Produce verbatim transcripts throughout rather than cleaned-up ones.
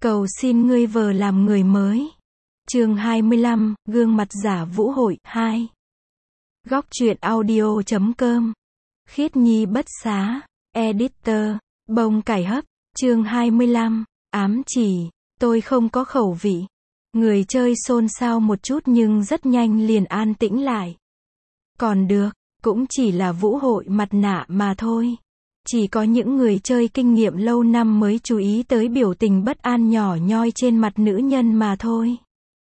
Cầu xin ngươi vờ làm người mới. Chương hai mươi lăm, gương mặt giả vũ hội, hai. Góc truyện audio chấm com. Khiết Nhi bất xá. Editor. Bông cải hấp. Chương hai mươi lăm, ám chỉ. Tôi không có khẩu vị. Người chơi xôn xao một chút nhưng rất nhanh liền an tĩnh lại. Còn được, cũng chỉ là vũ hội mặt nạ mà thôi. Chỉ có những người chơi kinh nghiệm lâu năm mới chú ý tới biểu tình bất an nhỏ nhoi trên mặt nữ nhân mà thôi.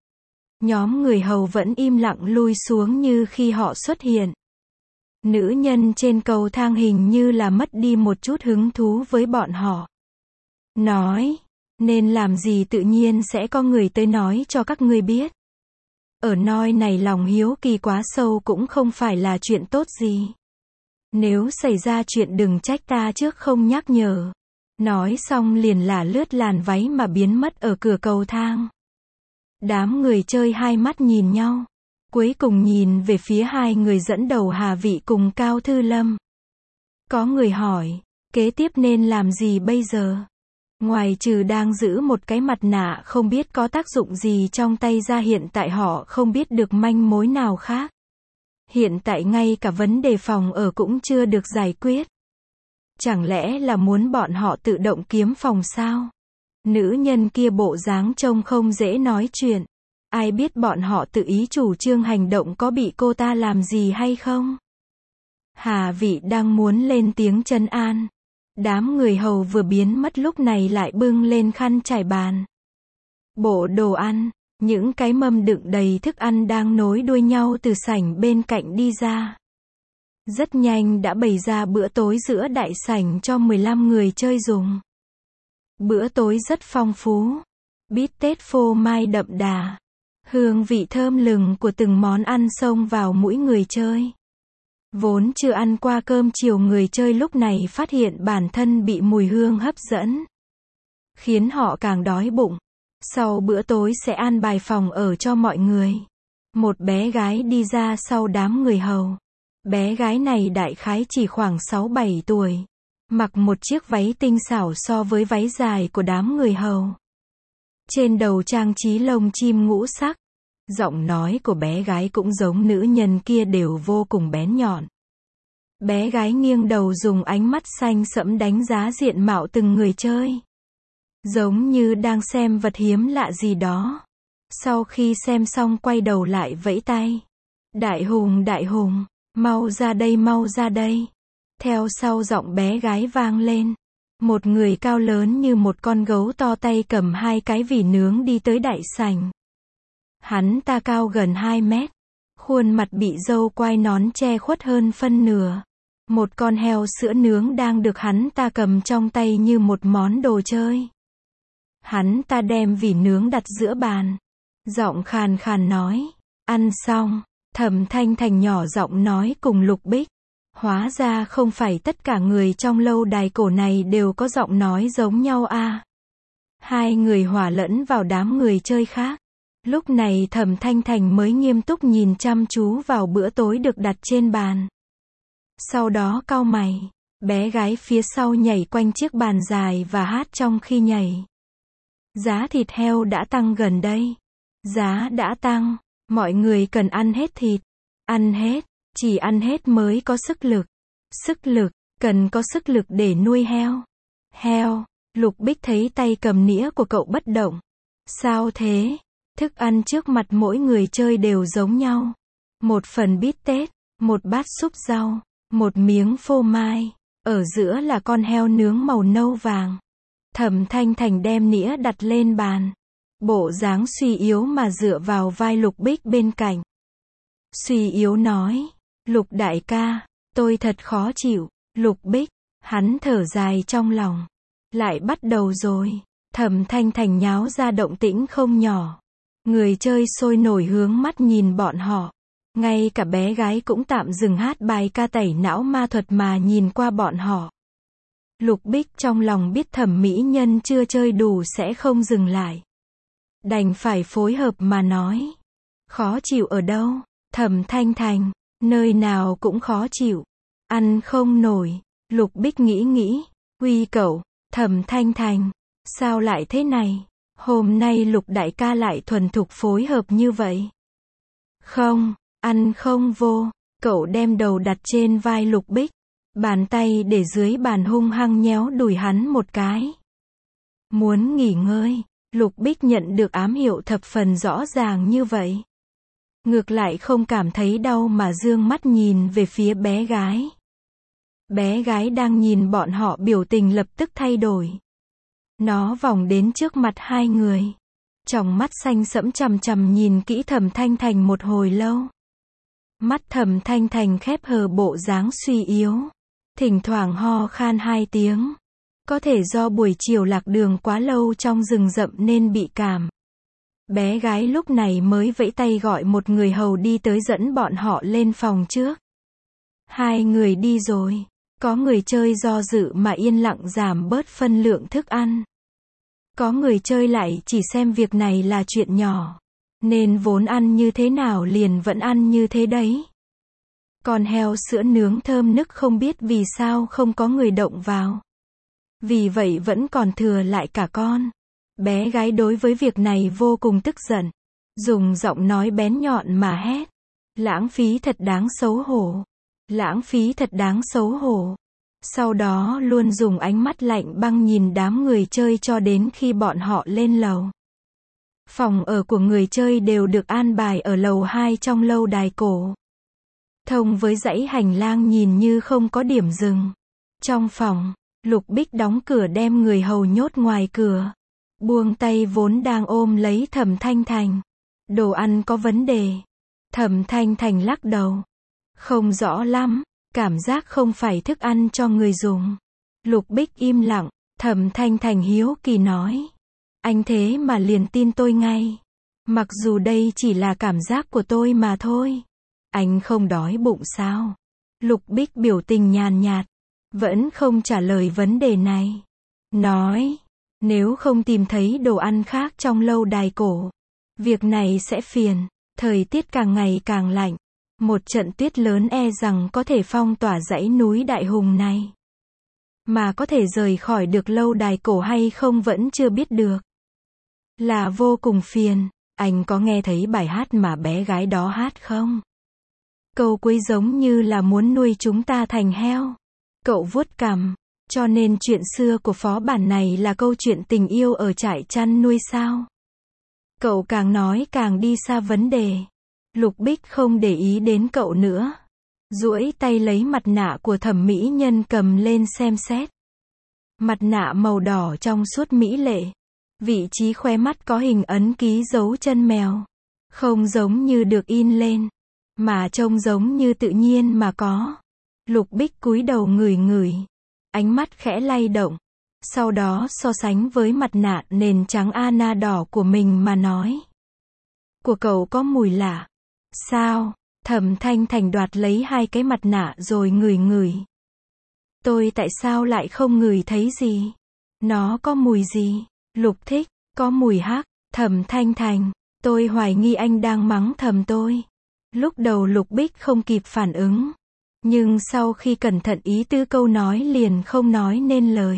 Nhóm người hầu vẫn im lặng lui xuống như khi họ xuất hiện. Nữ nhân trên cầu thang hình như là mất đi một chút hứng thú với bọn họ. Nói, nên làm gì tự nhiên sẽ có người tới nói cho các ngươi biết. Ở nơi này lòng hiếu kỳ quá sâu cũng không phải là chuyện tốt gì. Nếu xảy ra chuyện đừng trách ta trước không nhắc nhở. Nói xong liền là lướt làn váy mà biến mất ở cửa cầu thang. Đám người chơi hai mắt nhìn nhau. Cuối cùng nhìn về phía hai người dẫn đầu Hà Vị cùng Cao Thư Lâm. Có người hỏi, kế tiếp nên làm gì bây giờ? Ngoài trừ đang giữ một cái mặt nạ không biết có tác dụng gì trong tay ra hiện tại họ không biết được manh mối nào khác. Hiện tại ngay cả vấn đề phòng ở cũng chưa được giải quyết. Chẳng lẽ là muốn bọn họ tự động kiếm phòng sao? Nữ nhân kia bộ dáng trông không dễ nói chuyện. Ai biết bọn họ tự ý chủ trương hành động có bị cô ta làm gì hay không? Hà Vị đang muốn lên tiếng trấn an. Đám người hầu vừa biến mất lúc này lại bưng lên khăn trải bàn. Bộ đồ ăn, những cái mâm đựng đầy thức ăn đang nối đuôi nhau từ sảnh bên cạnh đi ra. Rất nhanh đã bày ra bữa tối giữa đại sảnh cho mười lăm người chơi dùng. Bữa tối rất phong phú. Bít tết phô mai đậm đà. Hương vị thơm lừng của từng món ăn xông vào mũi người chơi. Vốn chưa ăn qua cơm chiều người chơi lúc này phát hiện bản thân bị mùi hương hấp dẫn. Khiến họ càng đói bụng. Sau bữa tối sẽ an bài phòng ở cho mọi người. Một bé gái đi ra sau đám người hầu. Bé gái này đại khái chỉ khoảng sáu bảy tuổi. Mặc một chiếc váy tinh xảo so với váy dài của đám người hầu. Trên đầu trang trí lông chim ngũ sắc. Giọng nói của bé gái cũng giống nữ nhân kia đều vô cùng bén nhọn. Bé gái nghiêng đầu dùng ánh mắt xanh sẫm đánh giá diện mạo từng người chơi. Giống như đang xem vật hiếm lạ gì đó. Sau khi xem xong quay đầu lại vẫy tay. Đại hùng đại hùng, mau ra đây mau ra đây. Theo sau giọng bé gái vang lên. Một người cao lớn như một con gấu to tay cầm hai cái vỉ nướng đi tới đại sảnh. Hắn ta cao gần hai mét. Khuôn mặt bị râu quai nón che khuất hơn phân nửa. Một con heo sữa nướng đang được hắn ta cầm trong tay như một món đồ chơi. Hắn ta đem vỉ nướng đặt giữa bàn. Giọng khàn khàn nói. Ăn xong. Thẩm Thanh Thành nhỏ giọng nói cùng Lục Bích. Hóa ra không phải tất cả người trong lâu đài cổ này đều có giọng nói giống nhau à. Hai người hòa lẫn vào đám người chơi khác. Lúc này Thẩm Thanh Thành mới nghiêm túc nhìn chăm chú vào bữa tối được đặt trên bàn. Sau đó cau mày. Bé gái phía sau nhảy quanh chiếc bàn dài và hát trong khi nhảy. Giá thịt heo đã tăng gần đây. Giá đã tăng. Mọi người cần ăn hết thịt. Ăn hết. Chỉ ăn hết mới có sức lực. Sức lực. Cần có sức lực để nuôi heo. Heo. Lục Bích thấy tay cầm nĩa của cậu bất động. Sao thế? Thức ăn trước mặt mỗi người chơi đều giống nhau. Một phần bít tết. Một bát súp rau. Một miếng phô mai. Ở giữa là con heo nướng màu nâu vàng. Thẩm Thanh Thành đem nĩa đặt lên bàn. Bộ dáng suy yếu mà dựa vào vai Lục Bích bên cạnh. Suy yếu nói. Lục đại ca, tôi thật khó chịu. Lục Bích, hắn thở dài trong lòng. Lại bắt đầu rồi. Thẩm Thanh Thành nháo ra động tĩnh không nhỏ. Người chơi sôi nổi hướng mắt nhìn bọn họ. Ngay cả bé gái cũng tạm dừng hát bài ca tẩy não ma thuật mà nhìn qua bọn họ. Lục Bích trong lòng biết thẩm mỹ nhân chưa chơi đủ sẽ không dừng lại. Đành phải phối hợp mà nói. Khó chịu ở đâu? Thẩm Thanh Thành, nơi nào cũng khó chịu. Ăn không nổi. Lục Bích nghĩ nghĩ. Uy cậu, Thẩm Thanh Thành, sao lại thế này? Hôm nay Lục đại ca lại thuần thục phối hợp như vậy. Không, ăn không vô. Cậu đem đầu đặt trên vai Lục Bích. Bàn tay để dưới bàn hung hăng nhéo đùi hắn một cái. Muốn nghỉ ngơi. Lục Bích nhận được ám hiệu thập phần rõ ràng như vậy. Ngược lại không cảm thấy đau mà dương mắt nhìn về phía bé gái. Bé gái đang nhìn bọn họ biểu tình lập tức thay đổi. Nó vòng đến trước mặt hai người. Tròng mắt xanh sẫm chằm chằm nhìn kỹ Thẩm Thanh Thành một hồi lâu. Mắt Thẩm Thanh Thành khép hờ bộ dáng suy yếu. Thỉnh thoảng ho khan hai tiếng. Có thể do buổi chiều lạc đường quá lâu trong rừng rậm nên bị cảm. Bé gái lúc này mới vẫy tay gọi một người hầu đi tới dẫn bọn họ lên phòng trước. Hai người đi rồi. Có người chơi do dự mà yên lặng giảm bớt phân lượng thức ăn. Có người chơi lại chỉ xem việc này là chuyện nhỏ. Nên vốn ăn như thế nào liền vẫn ăn như thế đấy. Còn heo sữa nướng thơm nức không biết vì sao không có người động vào. Vì vậy vẫn còn thừa lại cả con. Bé gái đối với việc này vô cùng tức giận. Dùng giọng nói bén nhọn mà hét. Lãng phí thật đáng xấu hổ. Lãng phí thật đáng xấu hổ. Sau đó luôn dùng ánh mắt lạnh băng nhìn đám người chơi cho đến khi bọn họ lên lầu. Phòng ở của người chơi đều được an bài ở lầu hai trong lâu đài cổ. Thông với dãy hành lang nhìn như không có điểm dừng. Trong phòng, Lục Bích đóng cửa đem người hầu nhốt ngoài cửa. Buông tay vốn đang ôm lấy Thẩm Thanh Thành. Đồ ăn có vấn đề. Thẩm Thanh Thành lắc đầu. Không rõ lắm, cảm giác không phải thức ăn cho người dùng. Lục Bích im lặng, Thẩm Thanh Thành hiếu kỳ nói. Anh thế mà liền tin tôi ngay. Mặc dù đây chỉ là cảm giác của tôi mà thôi. Anh không đói bụng sao? Lục Bích biểu tình nhàn nhạt. Vẫn không trả lời vấn đề này. Nói. Nếu không tìm thấy đồ ăn khác trong lâu đài cổ. Việc này sẽ phiền. Thời tiết càng ngày càng lạnh. Một trận tuyết lớn e rằng có thể phong tỏa dãy núi Đại Hùng này. Mà có thể rời khỏi được lâu đài cổ hay không vẫn chưa biết được. Là vô cùng phiền. Anh có nghe thấy bài hát mà bé gái đó hát không? Câu cuối giống như là muốn nuôi chúng ta thành heo. Cậu vuốt cằm. Cho nên chuyện xưa của phó bản này là câu chuyện tình yêu ở trại chăn nuôi sao? Cậu càng nói càng đi xa vấn đề. Lục Bích không để ý đến cậu nữa. Duỗi tay lấy mặt nạ của thẩm mỹ nhân cầm lên xem xét. Mặt nạ màu đỏ trong suốt mỹ lệ. Vị trí khóe mắt có hình ấn ký dấu chân mèo. Không giống như được in lên. Mà trông giống như tự nhiên mà có. Lục Bích cúi đầu ngửi ngửi. Ánh mắt khẽ lay động. Sau đó so sánh với mặt nạ nền trắng Anna đỏ của mình mà nói. Của cậu có mùi lạ. Sao? Thẩm Thanh Thành đoạt lấy hai cái mặt nạ rồi ngửi ngửi. Tôi tại sao lại không ngửi thấy gì? Nó có mùi gì? Lục thích, có mùi hắc. Thẩm Thanh Thành, tôi hoài nghi anh đang mắng thầm tôi. Lúc đầu Lục Bích không kịp phản ứng. Nhưng sau khi cẩn thận ý tứ câu nói liền không nói nên lời.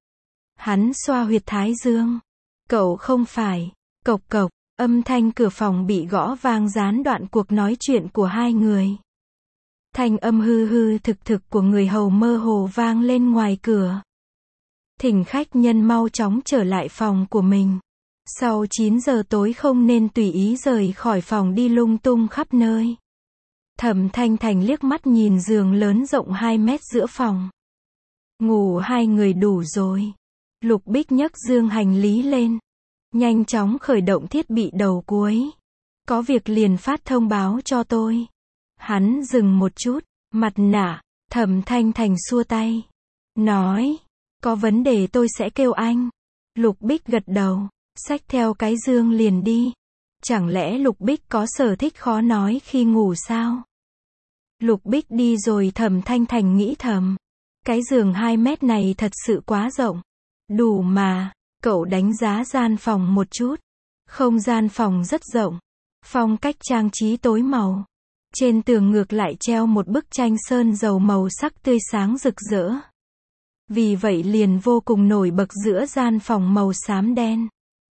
Hắn xoa huyệt thái dương. Cậu không phải. Cộc cộc, âm thanh cửa phòng bị gõ vang gián đoạn cuộc nói chuyện của hai người. Thanh âm hư hư thực thực của người hầu mơ hồ vang lên ngoài cửa. Thỉnh khách nhân mau chóng trở lại phòng của mình. Sau chín giờ tối không nên tùy ý rời khỏi phòng đi lung tung khắp nơi. Thẩm Thanh Thành liếc mắt nhìn giường lớn rộng hai mét giữa phòng. Ngủ hai người đủ rồi. Lục Bích nhấc dương hành lý lên. Nhanh chóng khởi động thiết bị đầu cuối. Có việc liền phát thông báo cho tôi. Hắn dừng một chút. Mặt nạ. Thẩm Thanh Thành xua tay. Nói. Có vấn đề tôi sẽ kêu anh. Lục Bích gật đầu. Xách theo cái dương liền đi. Chẳng lẽ Lục Bích có sở thích khó nói khi ngủ sao? Lục Bích đi rồi Thẩm Thanh Thành nghĩ thầm. Cái giường hai mét này thật sự quá rộng. Đủ mà. Cậu đánh giá gian phòng một chút. Không gian phòng rất rộng. Phong cách trang trí tối màu. Trên tường ngược lại treo một bức tranh sơn dầu màu sắc tươi sáng rực rỡ. Vì vậy liền vô cùng nổi bật giữa gian phòng màu xám đen.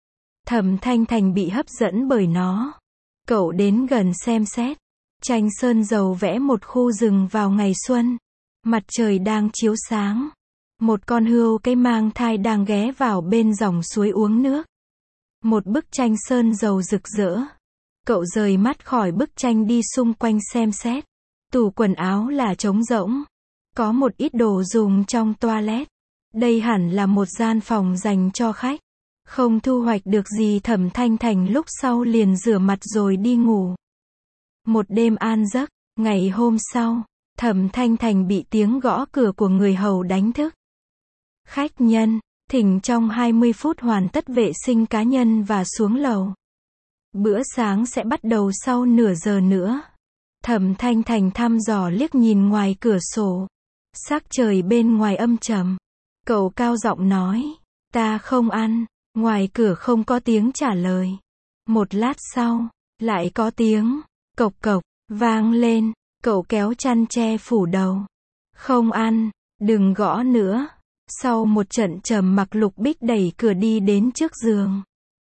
Thẩm Thanh Thành bị hấp dẫn bởi nó. Cậu đến gần xem xét. Tranh sơn dầu vẽ một khu rừng vào ngày xuân. Mặt trời đang chiếu sáng. Một con hươu cái mang thai đang ghé vào bên dòng suối uống nước. Một bức tranh sơn dầu rực rỡ. Cậu rời mắt khỏi bức tranh đi xung quanh xem xét. Tủ quần áo là trống rỗng. Có một ít đồ dùng trong toilet. Đây hẳn là một gian phòng dành cho khách. Không thu hoạch được gì, Thẩm Thanh Thành lúc sau liền rửa mặt rồi đi ngủ. Một đêm an giấc, ngày hôm sau, Thẩm Thanh Thành bị tiếng gõ cửa của người hầu đánh thức. Khách nhân, thỉnh trong hai mươi phút hoàn tất vệ sinh cá nhân và xuống lầu. Bữa sáng sẽ bắt đầu sau nửa giờ nữa. Thẩm Thanh Thành thăm dò liếc nhìn ngoài cửa sổ. Sắc trời bên ngoài âm trầm. Cậu cao giọng nói, ta không ăn. Ngoài cửa không có tiếng trả lời. Một lát sau, lại có tiếng cộc cộc vang lên. Cậu kéo chăn che phủ đầu. Không ăn, đừng gõ nữa. Sau một trận trầm mặc, Lục Bích đẩy cửa đi đến trước giường.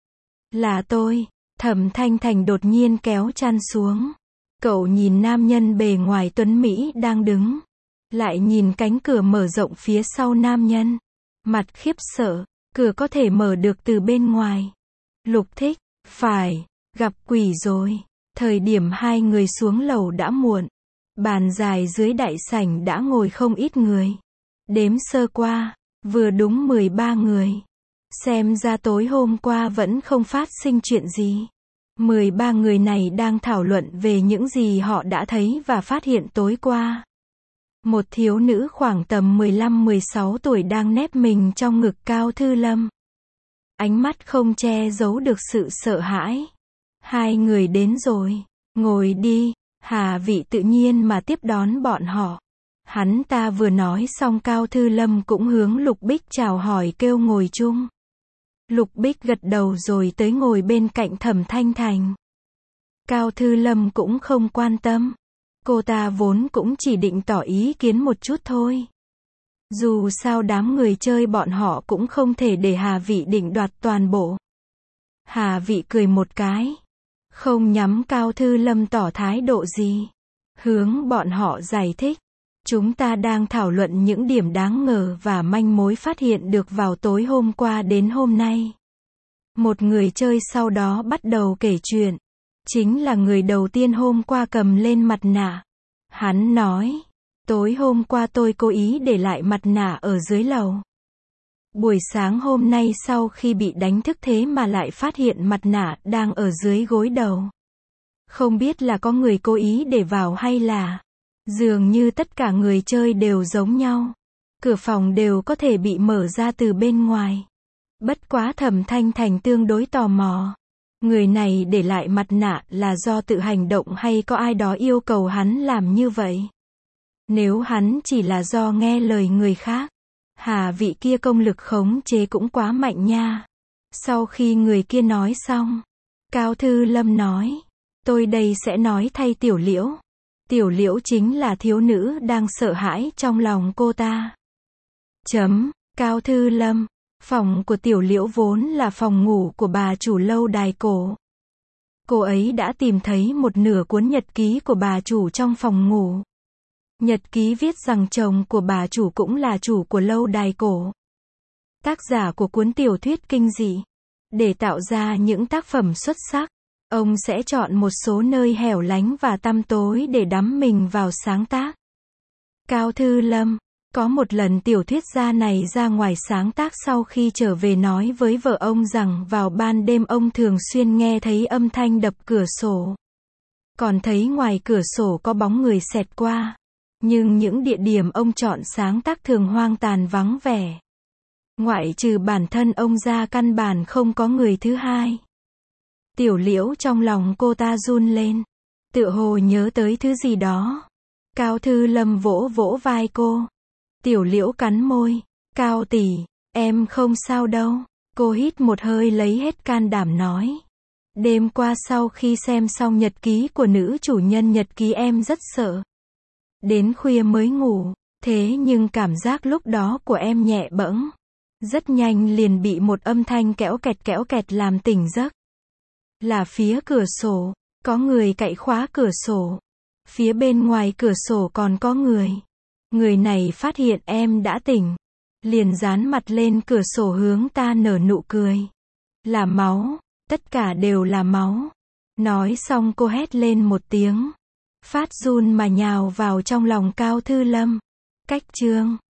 Là tôi. Thẩm Thanh Thành đột nhiên kéo chăn xuống. Cậu nhìn nam nhân bề ngoài tuấn Mỹ đang đứng. Lại nhìn cánh cửa mở rộng phía sau nam nhân. Mặt khiếp sợ. Cửa có thể mở được từ bên ngoài. Lục Thích, phải, gặp quỷ rồi. Thời điểm hai người xuống lầu đã muộn. Bàn dài dưới đại sảnh đã ngồi không ít người. Đếm sơ qua, vừa đúng mười ba người. Xem ra tối hôm qua vẫn không phát sinh chuyện gì. mười ba người này đang thảo luận về những gì họ đã thấy và phát hiện tối qua. Một thiếu nữ khoảng tầm mười lăm mười sáu tuổi đang nép mình trong ngực Cao Thư Lâm. Ánh mắt không che giấu được sự sợ hãi. Hai người đến rồi. Ngồi đi. Hà Vị tự nhiên mà tiếp đón bọn họ. Hắn ta vừa nói xong, Cao Thư Lâm cũng hướng Lục Bích chào hỏi kêu ngồi chung. Lục Bích gật đầu rồi tới ngồi bên cạnh Thẩm Thanh Thành. Cao Thư Lâm cũng không quan tâm. Cô ta vốn cũng chỉ định tỏ ý kiến một chút thôi. Dù sao đám người chơi bọn họ cũng không thể để Hà Vị định đoạt toàn bộ. Hà Vị cười một cái. Không nhắm Cao Thư Lâm tỏ thái độ gì. Hướng bọn họ giải thích. Chúng ta đang thảo luận những điểm đáng ngờ và manh mối phát hiện được vào tối hôm qua đến hôm nay. Một người chơi sau đó bắt đầu kể chuyện. Chính là người đầu tiên hôm qua cầm lên mặt nạ. Hắn nói, tối hôm qua tôi cố ý để lại mặt nạ ở dưới lầu. Buổi sáng hôm nay sau khi bị đánh thức thế mà lại phát hiện mặt nạ đang ở dưới gối đầu. Không biết là có người cố ý để vào hay là... Dường như tất cả người chơi đều giống nhau. Cửa phòng đều có thể bị mở ra từ bên ngoài. Bất quá Thẩm Thanh Thành tương đối tò mò. Người này để lại mặt nạ là do tự hành động hay có ai đó yêu cầu hắn làm như vậy? Nếu hắn chỉ là do nghe lời người khác, Hà Vị kia công lực khống chế cũng quá mạnh nha. Sau khi người kia nói xong, Cao Thư Lâm nói, tôi đây sẽ nói thay Tiểu Liễu. Tiểu Liễu chính là thiếu nữ đang sợ hãi trong lòng cô ta. Chấm, Cao Thư Lâm. Phòng của Tiểu Liễu vốn là phòng ngủ của bà chủ lâu đài cổ. Cô ấy đã tìm thấy một nửa cuốn nhật ký của bà chủ trong phòng ngủ. Nhật ký viết rằng chồng của bà chủ cũng là chủ của lâu đài cổ. Tác giả của cuốn tiểu thuyết kinh dị. Để tạo ra những tác phẩm xuất sắc, ông sẽ chọn một số nơi hẻo lánh và tăm tối để đắm mình vào sáng tác. Cao Thư Lâm. Có một lần tiểu thuyết gia này ra ngoài sáng tác, sau khi trở về nói với vợ ông rằng vào ban đêm ông thường xuyên nghe thấy âm thanh đập cửa sổ. Còn thấy ngoài cửa sổ có bóng người xẹt qua. Nhưng những địa điểm ông chọn sáng tác thường hoang tàn vắng vẻ. Ngoại trừ bản thân ông ra căn bản không có người thứ hai. Tiểu Liễu trong lòng cô ta run lên. Tựa hồ nhớ tới thứ gì đó. Cao Thư Lâm vỗ vỗ vai cô. Tiểu Liễu cắn môi. Cao tỷ, em không sao đâu. Cô hít một hơi lấy hết can đảm nói. Đêm qua sau khi xem xong nhật ký của nữ chủ nhân nhật ký em rất sợ. Đến khuya mới ngủ. Thế nhưng cảm giác lúc đó của em nhẹ bẫng. Rất nhanh liền bị một âm thanh kẽo kẹt kẽo kẹt làm tỉnh giấc. Là phía cửa sổ, có người cạy khóa cửa sổ. Phía bên ngoài cửa sổ còn có người. Người này phát hiện em đã tỉnh, liền dán mặt lên cửa sổ hướng ta nở nụ cười. Là máu, tất cả đều là máu. Nói xong cô hét lên một tiếng, phát run mà nhào vào trong lòng Cao Thư Lâm. Cách chương